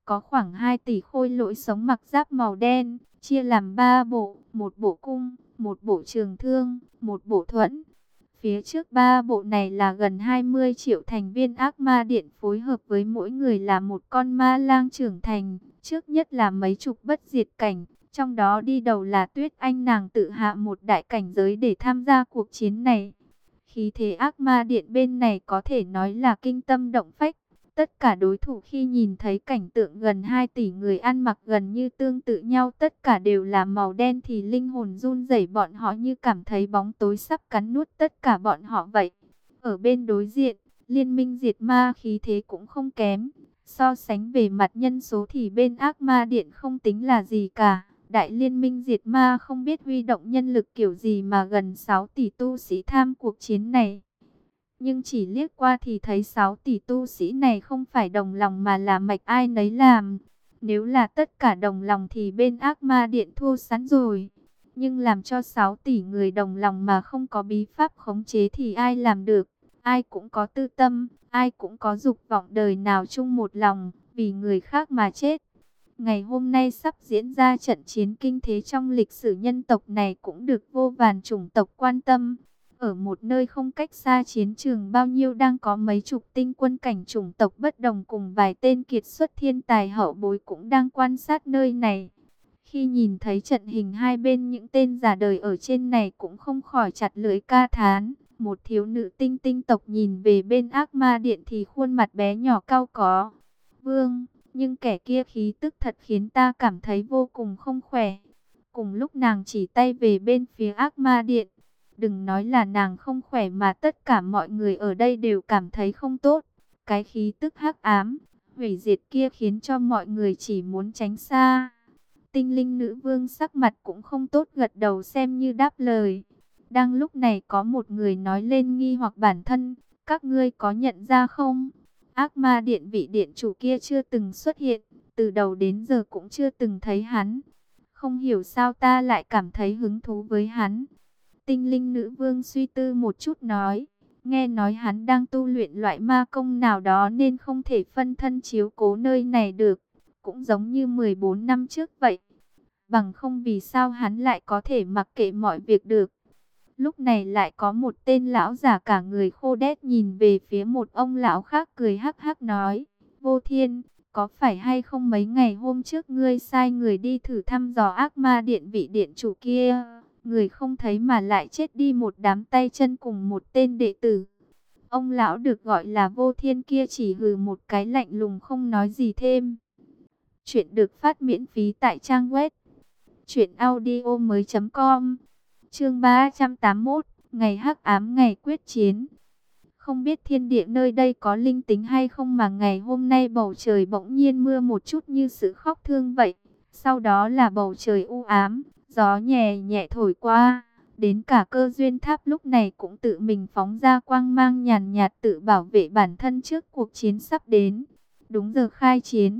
có khoảng hai tỷ khôi lỗi sống mặc giáp màu đen, chia làm ba bộ, một bộ cung, một bộ trường thương, một bộ thuẫn. Phía trước ba bộ này là gần hai mươi triệu thành viên ác ma điện phối hợp với mỗi người là một con ma lang trưởng thành, trước nhất là mấy chục bất diệt cảnh, trong đó đi đầu là Tuyết Anh, nàng tự hạ một đại cảnh giới để tham gia cuộc chiến này. Khí thế ác ma điện bên này có thể nói là kinh tâm động phách. Tất cả đối thủ khi nhìn thấy cảnh tượng gần hai tỷ người ăn mặc gần như tương tự nhau, tất cả đều là màu đen thì linh hồn run rẩy, bọn họ như cảm thấy bóng tối sắp cắn nuốt tất cả bọn họ vậy. Ở bên đối diện, liên minh diệt ma khí thế cũng không kém. So sánh về mặt nhân số thì bên ác ma điện không tính là gì cả. Đại liên minh diệt ma không biết huy động nhân lực kiểu gì mà gần sáu tỷ tu sĩ tham cuộc chiến này. Nhưng chỉ liếc qua thì thấy sáu tỷ tu sĩ này không phải đồng lòng mà là mạch ai nấy làm. Nếu là tất cả đồng lòng thì bên ác ma điện thua sẵn rồi. Nhưng làm cho sáu tỷ người đồng lòng mà không có bí pháp khống chế thì ai làm được. Ai cũng có tư tâm, ai cũng có dục vọng đời nào chung một lòng, vì người khác mà chết. Ngày hôm nay sắp diễn ra trận chiến kinh thế trong lịch sử nhân tộc này cũng được vô vàn chủng tộc quan tâm. Ở một nơi không cách xa chiến trường bao nhiêu đang có mấy chục tinh quân cảnh chủng tộc bất đồng cùng vài tên kiệt xuất thiên tài hậu bối cũng đang quan sát nơi này. Khi nhìn thấy trận hình hai bên, những tên già đời ở trên này cũng không khỏi chặt lưỡi ca thán. Một thiếu nữ tinh tinh tộc nhìn về bên ác ma điện thì khuôn mặt bé nhỏ cau có. Vương, nhưng kẻ kia khí tức thật khiến ta cảm thấy vô cùng không khỏe. Cùng lúc nàng chỉ tay về bên phía ác ma điện. Đừng nói là nàng không khỏe mà tất cả mọi người ở đây đều cảm thấy không tốt. Cái khí tức hắc ám, hủy diệt kia khiến cho mọi người chỉ muốn tránh xa. Tinh linh nữ vương sắc mặt cũng không tốt, gật đầu xem như đáp lời. Đang lúc này có một người nói lên nghi hoặc bản thân, các ngươi có nhận ra không? Ác ma điện vị điện chủ kia chưa từng xuất hiện, từ đầu đến giờ cũng chưa từng thấy hắn. Không hiểu sao ta lại cảm thấy hứng thú với hắn. Tinh linh nữ vương suy tư một chút nói, nghe nói hắn đang tu luyện loại ma công nào đó nên không thể phân thân chiếu cố nơi này được, cũng giống như mười bốn năm trước vậy. Bằng không vì sao hắn lại có thể mặc kệ mọi việc được. Lúc này lại có một tên lão già cả người khô đét nhìn về phía một ông lão khác cười hắc hắc nói, Vô Thiên, có phải hay không mấy ngày hôm trước ngươi sai người đi thử thăm dò ác ma điện vị điện chủ kia? Người không thấy mà lại chết đi một đám tay chân cùng một tên đệ tử. Ông lão được gọi là Vô Thiên kia chỉ hừ một cái lạnh lùng không nói gì thêm. Chuyện được phát miễn phí tại trang web truyện audio mới chấm com. Chương ba trăm tám mươi mốt, ngày hắc ám ngày quyết chiến. Không biết thiên địa nơi đây có linh tính hay không mà ngày hôm nay bầu trời bỗng nhiên mưa một chút như sự khóc thương vậy. Sau đó là bầu trời u ám, gió nhẹ nhẹ thổi qua. Đến cả cơ duyên tháp lúc này cũng tự mình phóng ra quang mang nhàn nhạt tự bảo vệ bản thân trước cuộc chiến sắp đến. Đúng giờ khai chiến.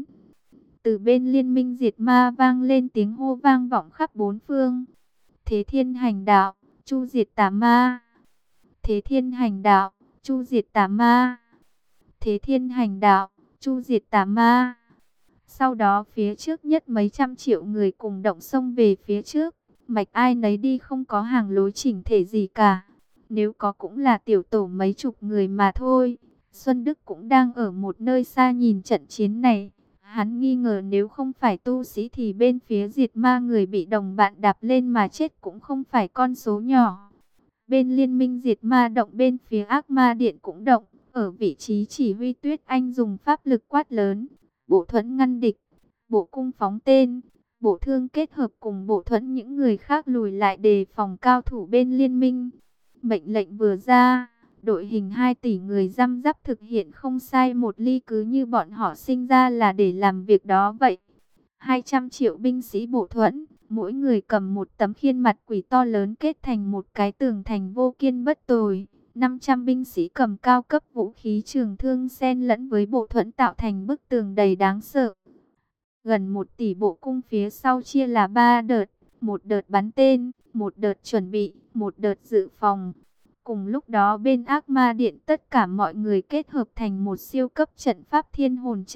Từ bên liên minh diệt ma vang lên tiếng hô vang vọng khắp bốn phương. Thế thiên hành đạo, chu diệt tà ma. Thế thiên hành đạo, chu diệt tà ma. Thế thiên hành đạo, chu diệt tà ma. Sau đó phía trước nhất mấy trăm triệu người cùng động xông về phía trước. Mạch ai nấy đi, không có hàng lối chỉnh thể gì cả. Nếu có cũng là tiểu tổ mấy chục người mà thôi. Xuân Đức cũng đang ở một nơi xa nhìn trận chiến này. Hắn nghi ngờ nếu không phải tu sĩ thì bên phía diệt ma người bị đồng bạn đạp lên mà chết cũng không phải con số nhỏ. Bên liên minh diệt ma động, bên phía ác ma điện cũng động. Ở vị trí chỉ huy Tuyết Anh dùng pháp lực quát lớn. Bộ thuẫn ngăn địch, bộ cung phóng tên, bộ thương kết hợp cùng bộ thuẫn những người khác lùi lại đề phòng cao thủ bên liên minh. Mệnh lệnh vừa ra, đội hình hai tỷ người răm rắp thực hiện không sai một ly, cứ như bọn họ sinh ra là để làm việc đó vậy. hai trăm triệu binh sĩ bộ thuẫn, mỗi người cầm một tấm khiên mặt quỷ to lớn kết thành một cái tường thành vô kiên bất tồi. năm trăm binh sĩ cầm cao cấp vũ khí trường thương xen lẫn với bộ thuẫn tạo thành bức tường đầy đáng sợ. Gần một tỷ bộ cung phía sau chia là ba đợt, một đợt bắn tên, một đợt chuẩn bị, một đợt dự phòng. Cùng lúc đó bên ác ma điện tất cả mọi người kết hợp thành một siêu cấp trận pháp thiên hồn trận,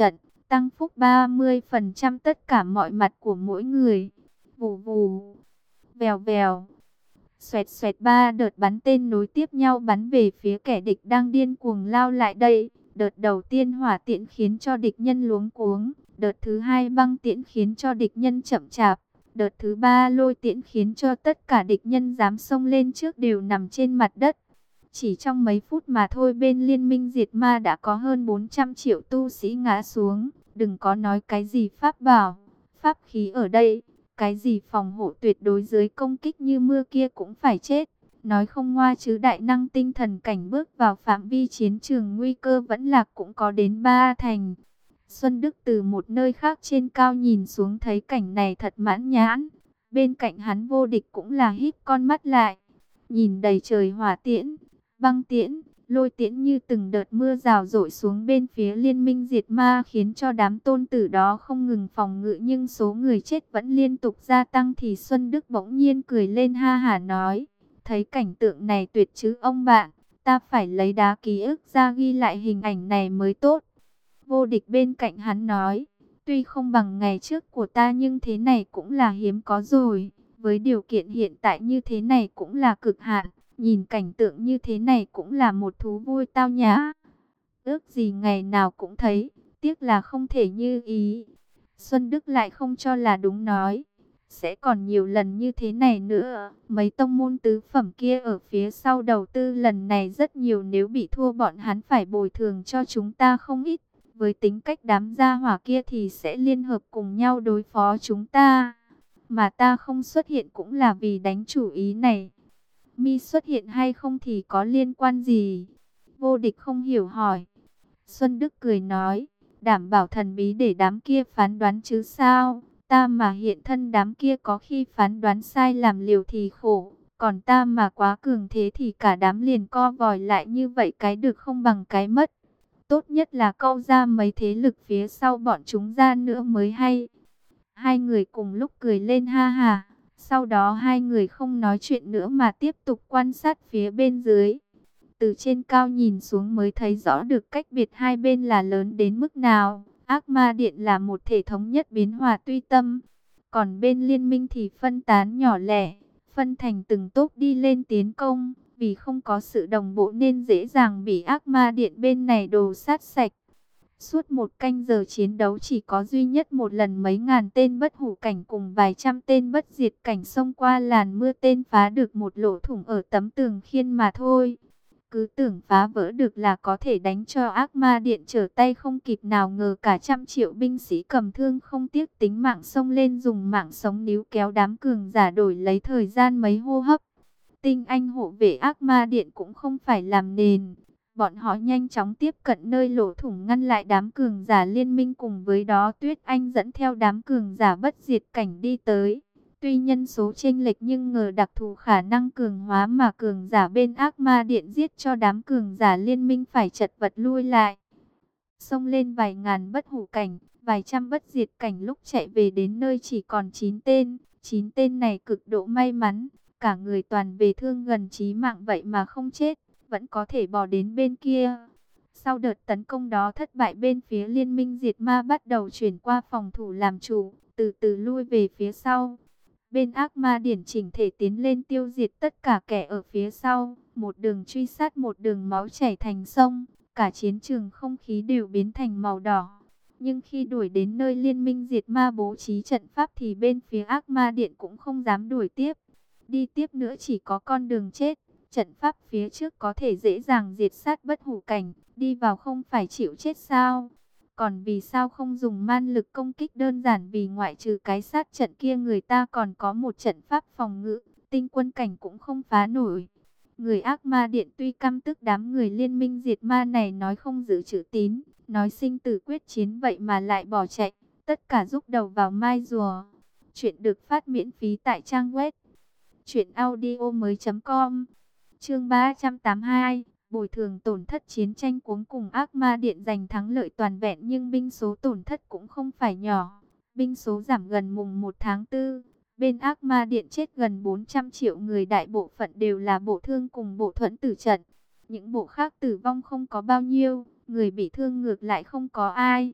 tăng phúc ba mươi phần trăm tất cả mọi mặt của mỗi người. Vù vù, vèo vèo, xoẹt xoẹt, ba đợt bắn tên nối tiếp nhau bắn về phía kẻ địch đang điên cuồng lao lại đây. Đợt đầu tiên hỏa tiễn khiến cho địch nhân luống cuống, đợt thứ hai băng tiễn khiến cho địch nhân chậm chạp, đợt thứ ba lôi tiễn khiến cho tất cả địch nhân dám xông lên trước đều nằm trên mặt đất. Chỉ trong mấy phút mà thôi, bên Liên minh diệt ma đã có hơn bốn trăm triệu tu sĩ ngã xuống. Đừng có nói cái gì pháp bảo, pháp khí ở đây, cái gì phòng hộ tuyệt đối dưới công kích như mưa kia cũng phải chết. Nói không ngoa chứ đại năng tinh thần cảnh bước vào phạm vi chiến trường nguy cơ vẫn lạc cũng có đến ba thành. Xuân Đức từ một nơi khác trên cao nhìn xuống thấy cảnh này thật mãn nhãn. Bên cạnh hắn Vô Địch cũng là híp con mắt lại, nhìn đầy trời hỏa tiễn, băng tiễn, lôi tiễn như từng đợt mưa rào rội xuống bên phía Liên minh diệt ma, khiến cho đám tôn tử đó không ngừng phòng ngự, nhưng số người chết vẫn liên tục gia tăng. Thì Xuân Đức bỗng nhiên cười lên ha hả nói: thấy cảnh tượng này tuyệt chứ ông bạn, ta phải lấy đá ký ức ra ghi lại hình ảnh này mới tốt. Vô Địch bên cạnh hắn nói: tuy không bằng ngày trước của ta nhưng thế này cũng là hiếm có rồi. Với điều kiện hiện tại như thế này cũng là cực hạn. Nhìn cảnh tượng như thế này cũng là một thú vui tao nhã. Ước gì ngày nào cũng thấy, tiếc là không thể như ý. Xuân Đức lại không cho là đúng nói: sẽ còn nhiều lần như thế này nữa. Mấy tông môn tứ phẩm kia ở phía sau đầu tư lần này rất nhiều, nếu bị thua bọn hắn phải bồi thường cho chúng ta không ít. Với tính cách đám gia hỏa kia thì sẽ liên hợp cùng nhau đối phó chúng ta. Mà ta không xuất hiện cũng là vì đánh chủ ý này. Mi xuất hiện hay không thì có liên quan gì? Vô Địch không hiểu hỏi. Xuân Đức cười nói: đảm bảo thần bí để đám kia phán đoán chứ sao. Ta mà hiện thân đám kia có khi phán đoán sai làm liều thì khổ. Còn ta mà quá cường thế thì cả đám liền co vòi lại, như vậy cái được không bằng cái mất. Tốt nhất là câu ra mấy thế lực phía sau bọn chúng ra nữa mới hay. Hai người cùng lúc cười lên ha ha. Sau đó hai người không nói chuyện nữa mà tiếp tục quan sát phía bên dưới. Từ trên cao nhìn xuống mới thấy rõ được cách biệt hai bên là lớn đến mức nào. Ác Ma Điện là một thể thống nhất biến hòa tuy tâm. Còn bên Liên minh thì phân tán nhỏ lẻ, phân thành từng tốp đi lên tiến công. Vì không có sự đồng bộ nên dễ dàng bị Ác Ma Điện bên này đồ sát sạch. Suốt một canh giờ chiến đấu chỉ có duy nhất một lần mấy ngàn tên bất hủ cảnh cùng vài trăm tên bất diệt cảnh xông qua làn mưa tên phá được một lỗ thủng ở tấm tường khiên mà thôi. Cứ tưởng phá vỡ được là có thể đánh cho Ác Ma Điện trở tay không kịp, nào ngờ cả trăm triệu binh sĩ cầm thương không tiếc tính mạng xông lên, dùng mạng sống níu kéo đám cường giả đổi lấy thời gian mấy hô hấp. Tinh anh hộ vệ Ác Ma Điện cũng không phải làm nền. Bọn họ nhanh chóng tiếp cận nơi lỗ thủng ngăn lại đám cường giả liên minh, cùng với đó Tuyết Anh dẫn theo đám cường giả bất diệt cảnh đi tới. Tuy nhân số chênh lệch nhưng ngờ đặc thù khả năng cường hóa mà cường giả bên Ác Ma Điện giết cho đám cường giả liên minh phải chật vật lui lại. Xông lên vài ngàn bất hủ cảnh, vài trăm bất diệt cảnh, lúc chạy về đến nơi chỉ còn chín tên. Chín tên này cực độ may mắn, cả người toàn về thương gần chí mạng vậy mà không chết, vẫn có thể bò đến bên kia. Sau đợt tấn công đó thất bại, bên phía Liên minh diệt ma bắt đầu chuyển qua phòng thủ làm chủ, từ từ lui về phía sau. Bên Ác Ma Điển chỉnh thể tiến lên tiêu diệt tất cả kẻ ở phía sau, một đường truy sát, một đường máu chảy thành sông, cả chiến trường không khí đều biến thành màu đỏ. Nhưng khi đuổi đến nơi Liên minh diệt ma bố trí trận pháp thì bên phía Ác Ma Điện cũng không dám đuổi tiếp. Đi tiếp nữa chỉ có con đường chết. Trận pháp phía trước có thể dễ dàng diệt sát bất hủ cảnh, đi vào không phải chịu chết sao? Còn vì sao không dùng man lực công kích đơn giản? Vì ngoại trừ cái sát trận kia, người ta còn có một trận pháp phòng ngự, tinh quân cảnh cũng không phá nổi. Người Ác Ma Điện tuy căm tức đám người Liên minh diệt ma này nói không giữ chữ tín, nói sinh tử quyết chiến, vậy mà lại bỏ chạy, tất cả rúc đầu vào mai rùa. Chuyện được phát miễn phí tại trang web truyện audio mới chấm com. Chương ba trăm tám mươi hai, bồi thường tổn thất. Chiến tranh cuối cùng Ác Ma Điện giành thắng lợi toàn vẹn, nhưng binh số tổn thất cũng không phải nhỏ. Binh số giảm gần mùng một tháng tư. Bên Ác Ma Điện chết gần bốn trăm triệu người, đại bộ phận đều là bộ thương cùng bộ thuẫn tử trận. Những bộ khác tử vong không có bao nhiêu, người bị thương ngược lại không có ai.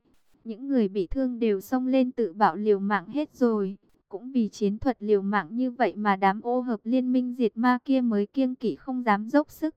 Những người bị thương đều xông lên tự bạo liều mạng hết rồi. Cũng vì chiến thuật liều mạng như vậy mà đám ô hợp liên minh diệt ma kia mới kiêng kỵ không dám dốc sức.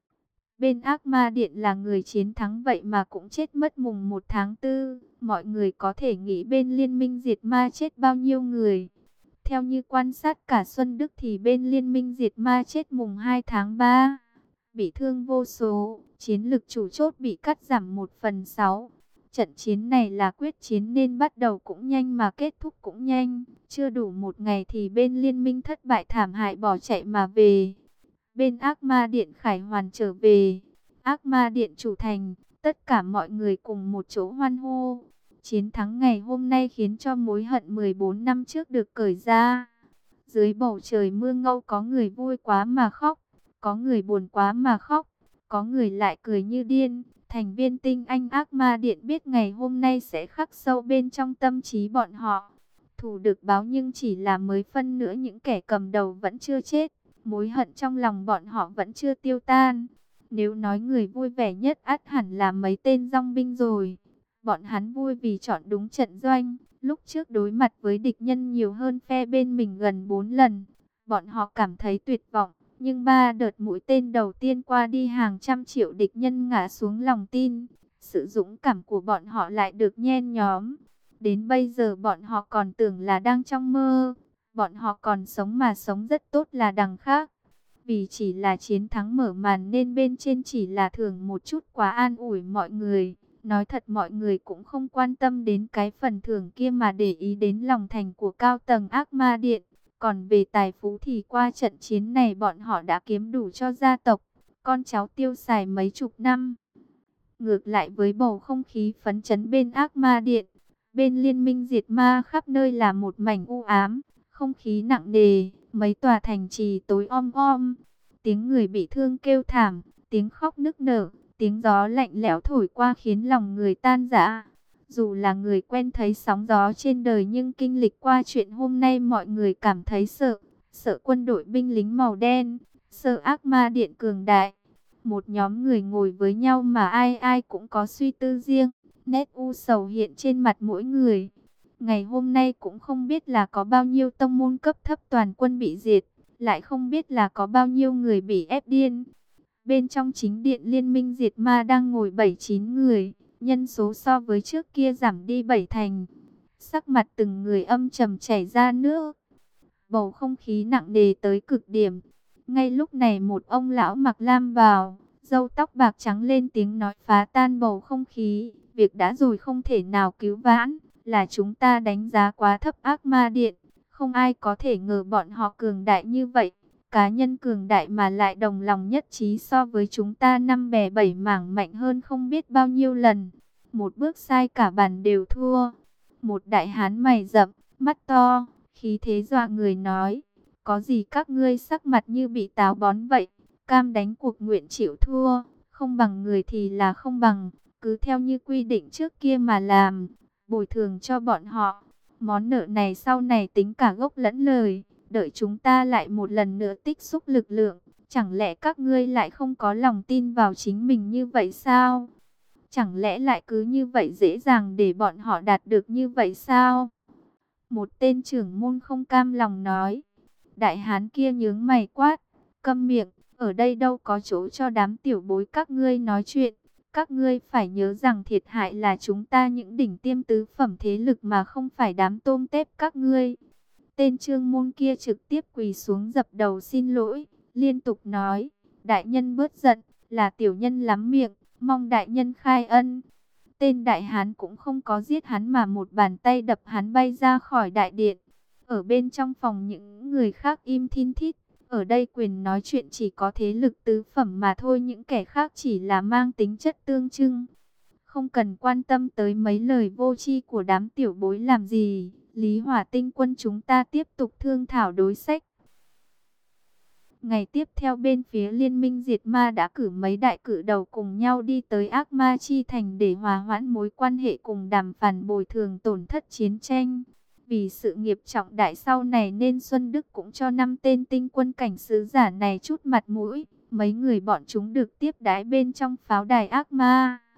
Bên ác ma điện là người chiến thắng vậy mà cũng chết mất mùng một tháng tư. Mọi người có thể nghĩ bên liên minh diệt ma chết bao nhiêu người. Theo như quan sát cả Xuân Đức thì bên liên minh diệt ma chết mùng hai tháng ba. Bị thương vô số, chiến lực chủ chốt bị cắt giảm một phần sáu. Trận chiến này là quyết chiến nên bắt đầu cũng nhanh mà kết thúc cũng nhanh. Chưa đủ một ngày thì bên liên minh thất bại thảm hại bỏ chạy mà về. Bên ác ma điện khải hoàn trở về. Ác ma điện chủ thành, tất cả mọi người cùng một chỗ hoan hô. Chiến thắng ngày hôm nay khiến cho mối hận mười bốn năm trước được cởi ra. Dưới bầu trời mưa ngâu có người vui quá mà khóc, có người buồn quá mà khóc, có người lại cười như điên. Thành viên tinh anh ác ma điện biết ngày hôm nay sẽ khắc sâu bên trong tâm trí bọn họ. Thù được báo nhưng chỉ là mới phân nữa, những kẻ cầm đầu vẫn chưa chết. Mối hận trong lòng bọn họ vẫn chưa tiêu tan. Nếu nói người vui vẻ nhất ắt hẳn là mấy tên dòng binh rồi. Bọn hắn vui vì chọn đúng trận doanh. Lúc trước đối mặt với địch nhân nhiều hơn phe bên mình gần bốn lần. Bọn họ cảm thấy tuyệt vọng. Nhưng ba đợt mũi tên đầu tiên qua đi hàng trăm triệu địch nhân ngã xuống lòng tin. Sự dũng cảm của bọn họ lại được nhen nhóm. Đến bây giờ bọn họ còn tưởng là đang trong mơ. Bọn họ còn sống mà sống rất tốt là đằng khác. Vì chỉ là chiến thắng mở màn nên bên trên chỉ là thưởng một chút quá an ủi mọi người. Nói thật mọi người cũng không quan tâm đến cái phần thưởng kia mà để ý đến lòng thành của cao tầng ác ma điện. Còn về tài phú thì qua trận chiến này bọn họ đã kiếm đủ cho gia tộc, con cháu tiêu xài mấy chục năm. Ngược lại với bầu không khí phấn chấn bên ác ma điện, bên liên minh diệt ma khắp nơi là một mảnh u ám, không khí nặng nề, mấy tòa thành trì tối om om. Tiếng người bị thương kêu thảm, tiếng khóc nức nở, tiếng gió lạnh lẽo thổi qua khiến lòng người tan rã. Dù là người quen thấy sóng gió trên đời nhưng kinh lịch qua chuyện hôm nay mọi người cảm thấy sợ. Sợ quân đội binh lính màu đen, sợ ác ma điện cường đại. Một nhóm người ngồi với nhau mà ai ai cũng có suy tư riêng. Nét u sầu hiện trên mặt mỗi người. Ngày hôm nay cũng không biết là có bao nhiêu tông môn cấp thấp toàn quân bị diệt. Lại không biết là có bao nhiêu người bị ép điên. Bên trong chính điện liên minh diệt ma đang ngồi bảy chín người. Nhân số so với trước kia giảm đi bảy thành. Sắc mặt từng người âm trầm chảy ra nước. Bầu không khí nặng nề tới cực điểm. Ngay lúc này một ông lão mặc lam bào, râu tóc bạc trắng lên tiếng nói phá tan bầu không khí. Việc đã rồi không thể nào cứu vãn. Là chúng ta đánh giá quá thấp ác ma điện. Không ai có thể ngờ bọn họ cường đại như vậy. Cá nhân cường đại mà lại đồng lòng nhất trí so với chúng ta năm bè bảy mảng mạnh hơn không biết bao nhiêu lần. Một bước sai cả bàn đều thua. Một đại hán mày rậm, mắt to, khí thế dọa người nói. Có gì các ngươi sắc mặt như bị táo bón vậy. Cam đánh cuộc nguyện chịu thua. Không bằng người thì là không bằng. Cứ theo như quy định trước kia mà làm. Bồi thường cho bọn họ. Món nợ này sau này tính cả gốc lẫn lời. Đợi chúng ta lại một lần nữa tích xúc lực lượng. Chẳng lẽ các ngươi lại không có lòng tin vào chính mình như vậy sao? Chẳng lẽ lại cứ như vậy dễ dàng để bọn họ đạt được như vậy sao? Một tên trưởng môn không cam lòng nói. Đại hán kia nhướng mày quát. Câm miệng, ở đây đâu có chỗ cho đám tiểu bối các ngươi nói chuyện. Các ngươi phải nhớ rằng thiệt hại là chúng ta những đỉnh tiêm tứ phẩm thế lực mà không phải đám tôm tép các ngươi. Tên trương môn kia trực tiếp quỳ xuống dập đầu xin lỗi, liên tục nói, đại nhân bớt giận, là tiểu nhân lắm miệng, mong đại nhân khai ân. Tên đại hán cũng không có giết hắn mà một bàn tay đập hắn bay ra khỏi đại điện. Ở bên trong phòng những người khác im thin thít, ở đây quyền nói chuyện chỉ có thế lực tứ phẩm mà thôi, những kẻ khác chỉ là mang tính chất tương trưng. Không cần quan tâm tới mấy lời vô tri của đám tiểu bối làm gì. Lý Hỏa Tinh quân chúng ta tiếp tục thương thảo đối sách. Ngày tiếp theo bên phía liên minh diệt ma đã cử mấy đại cử đầu cùng nhau đi tới ác ma chi thành để hòa hoãn mối quan hệ cùng đàm phán bồi thường tổn thất chiến tranh. Vì sự nghiệp trọng đại sau này nên Xuân Đức cũng cho năm tên tinh quân cảnh sứ giả này chút mặt mũi. Mấy người bọn chúng được tiếp đãi bên trong pháo đài ác ma.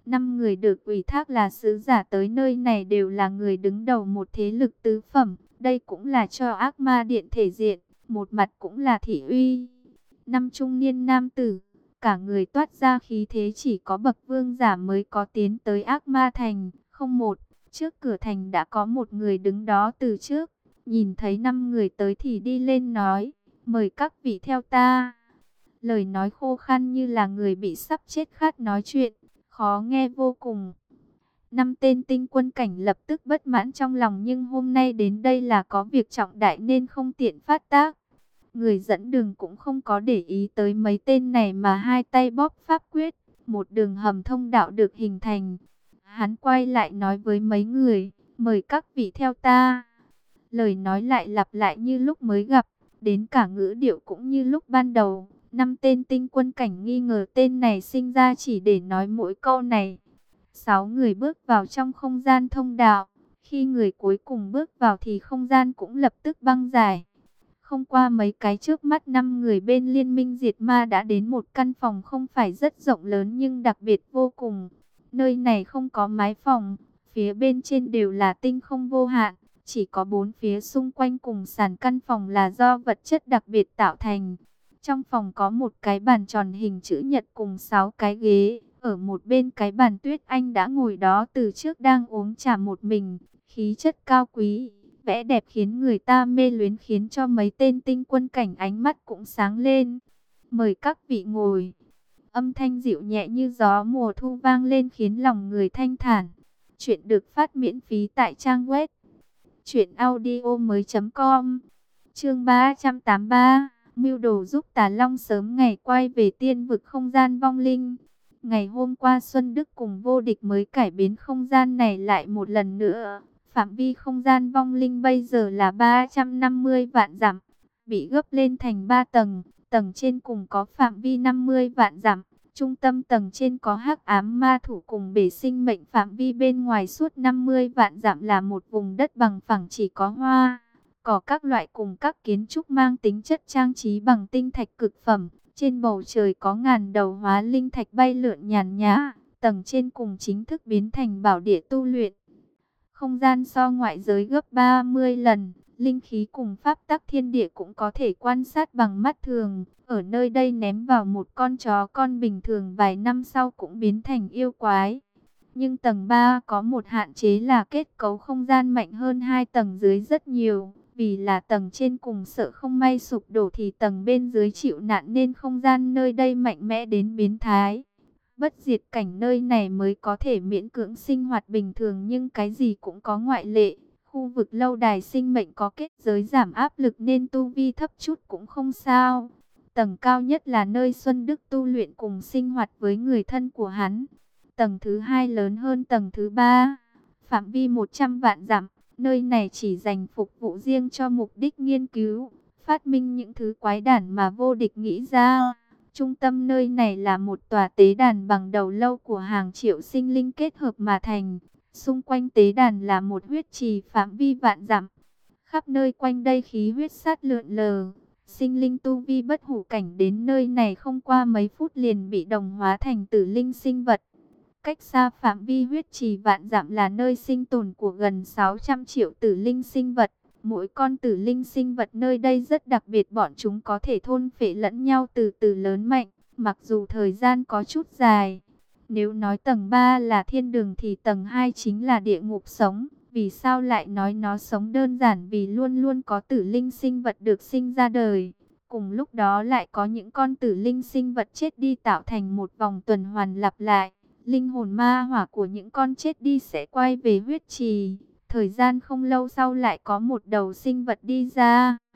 Năm người được ủy thác là sứ giả tới nơi này đều là người đứng đầu một thế lực tứ phẩm. Đây cũng là cho ác ma điện thể diện, một mặt cũng là thị uy. Năm trung niên nam tử, cả người toát ra khí thế, chỉ có bậc vương giả mới có tiến tới ác ma thành. Không một, trước cửa thành đã có một người đứng đó từ trước. Nhìn thấy năm người tới thì đi lên nói, mời các vị theo ta. Lời nói khô khan như là người bị sắp chết khát nói chuyện, khó nghe vô cùng. Năm tên tinh quân cảnh lập tức bất mãn trong lòng, nhưng hôm nay đến đây là có việc trọng đại nên không tiện phát tác. Người dẫn đường cũng không có để ý tới mấy tên này mà hai tay bóp pháp quyết, một đường hầm thông đạo được hình thành. Hắn quay lại nói với mấy người, mời các vị theo ta. Lời nói lại lặp lại như lúc mới gặp, đến cả ngữ điệu cũng như lúc ban đầu. Năm tên tinh quân cảnh nghi ngờ tên này sinh ra chỉ để nói mỗi câu này. Sáu người bước vào trong không gian thông đạo. Khi người cuối cùng bước vào thì không gian cũng lập tức băng giải. Không qua mấy cái trước mắt, năm người bên Liên minh diệt ma đã đến một căn phòng không phải rất rộng lớn nhưng đặc biệt vô cùng. Nơi này không có mái phòng, phía bên trên đều là tinh không vô hạn. Chỉ có bốn phía xung quanh cùng sàn căn phòng là do vật chất đặc biệt tạo thành. Trong phòng có một cái bàn tròn hình chữ nhật cùng sáu cái ghế. Ở một bên cái bàn Tuyết Anh đã ngồi đó từ trước đang uống trà một mình. Khí chất cao quý, vẻ đẹp khiến người ta mê luyến, khiến cho mấy tên tinh quân cảnh ánh mắt cũng sáng lên. Mời các vị ngồi. Âm thanh dịu nhẹ như gió mùa thu vang lên khiến lòng người thanh thản. Chuyện được phát miễn phí tại trang web truyện audio mới chấm com. Chương ba trăm tám mươi ba, mưu đồ giúp Tà Long sớm ngày quay về tiên vực không gian vong linh. Ngày hôm qua Xuân Đức cùng Vô Địch mới cải biến không gian này lại một lần nữa. Phạm vi không gian vong linh bây giờ là ba trăm năm mươi vạn dặm, bị gấp lên thành ba tầng. Tầng trên cùng có phạm vi năm mươi vạn dặm. Trung tâm tầng trên có hắc ám ma thủ cùng bể sinh mệnh, phạm vi bên ngoài suốt năm mươi vạn dặm là một vùng đất bằng phẳng chỉ có hoa, cỏ các loại cùng các kiến trúc mang tính chất trang trí bằng tinh thạch cực phẩm. Trên bầu trời có ngàn đầu hóa linh thạch bay lượn nhàn nhã, tầng trên cùng chính thức biến thành bảo địa tu luyện. Không gian so ngoại giới gấp ba mươi lần, linh khí cùng pháp tắc thiên địa cũng có thể quan sát bằng mắt thường. Ở nơi đây ném vào một con chó con bình thường vài năm sau cũng biến thành yêu quái. Nhưng tầng ba có một hạn chế là kết cấu không gian mạnh hơn hai tầng dưới rất nhiều. Vì là tầng trên cùng sợ không may sụp đổ thì tầng bên dưới chịu nạn nên không gian nơi đây mạnh mẽ đến biến thái. Bất diệt cảnh nơi này mới có thể miễn cưỡng sinh hoạt bình thường, nhưng cái gì cũng có ngoại lệ. Khu vực lâu đài sinh mệnh có kết giới giảm áp lực nên tu vi thấp chút cũng không sao. Tầng cao nhất là nơi Xuân Đức tu luyện cùng sinh hoạt với người thân của hắn. Tầng thứ hai lớn hơn tầng thứ ba, phạm vi một trăm vạn dặm. Nơi này chỉ dành phục vụ riêng cho mục đích nghiên cứu, phát minh những thứ quái đản mà Vô Địch nghĩ ra. Trung tâm nơi này là một tòa tế đàn bằng đầu lâu của hàng triệu sinh linh kết hợp mà thành. Xung quanh tế đàn là một huyết trì phạm vi vạn dặm. Khắp nơi quanh đây khí huyết sát lượn lờ. Sinh linh tu vi bất hủ cảnh đến nơi này không qua mấy phút liền bị đồng hóa thành tử linh sinh vật. Cách xa phạm vi huyết trì vạn dặm là nơi sinh tồn của gần sáu trăm triệu tử linh sinh vật. Mỗi con tử linh sinh vật nơi đây rất đặc biệt, bọn chúng có thể thôn phệ lẫn nhau từ từ lớn mạnh, mặc dù thời gian có chút dài. Nếu nói tầng ba là thiên đường thì tầng hai chính là địa ngục sống. Vì sao lại nói nó sống đơn giản? Vì luôn luôn có tử linh sinh vật được sinh ra đời. Cùng lúc đó lại có những con tử linh sinh vật chết đi tạo thành một vòng tuần hoàn lặp lại. Linh hồn ma hỏa của những con chết đi sẽ quay về huyết trì. Thời gian không lâu sau lại có một đầu sinh vật đi ra.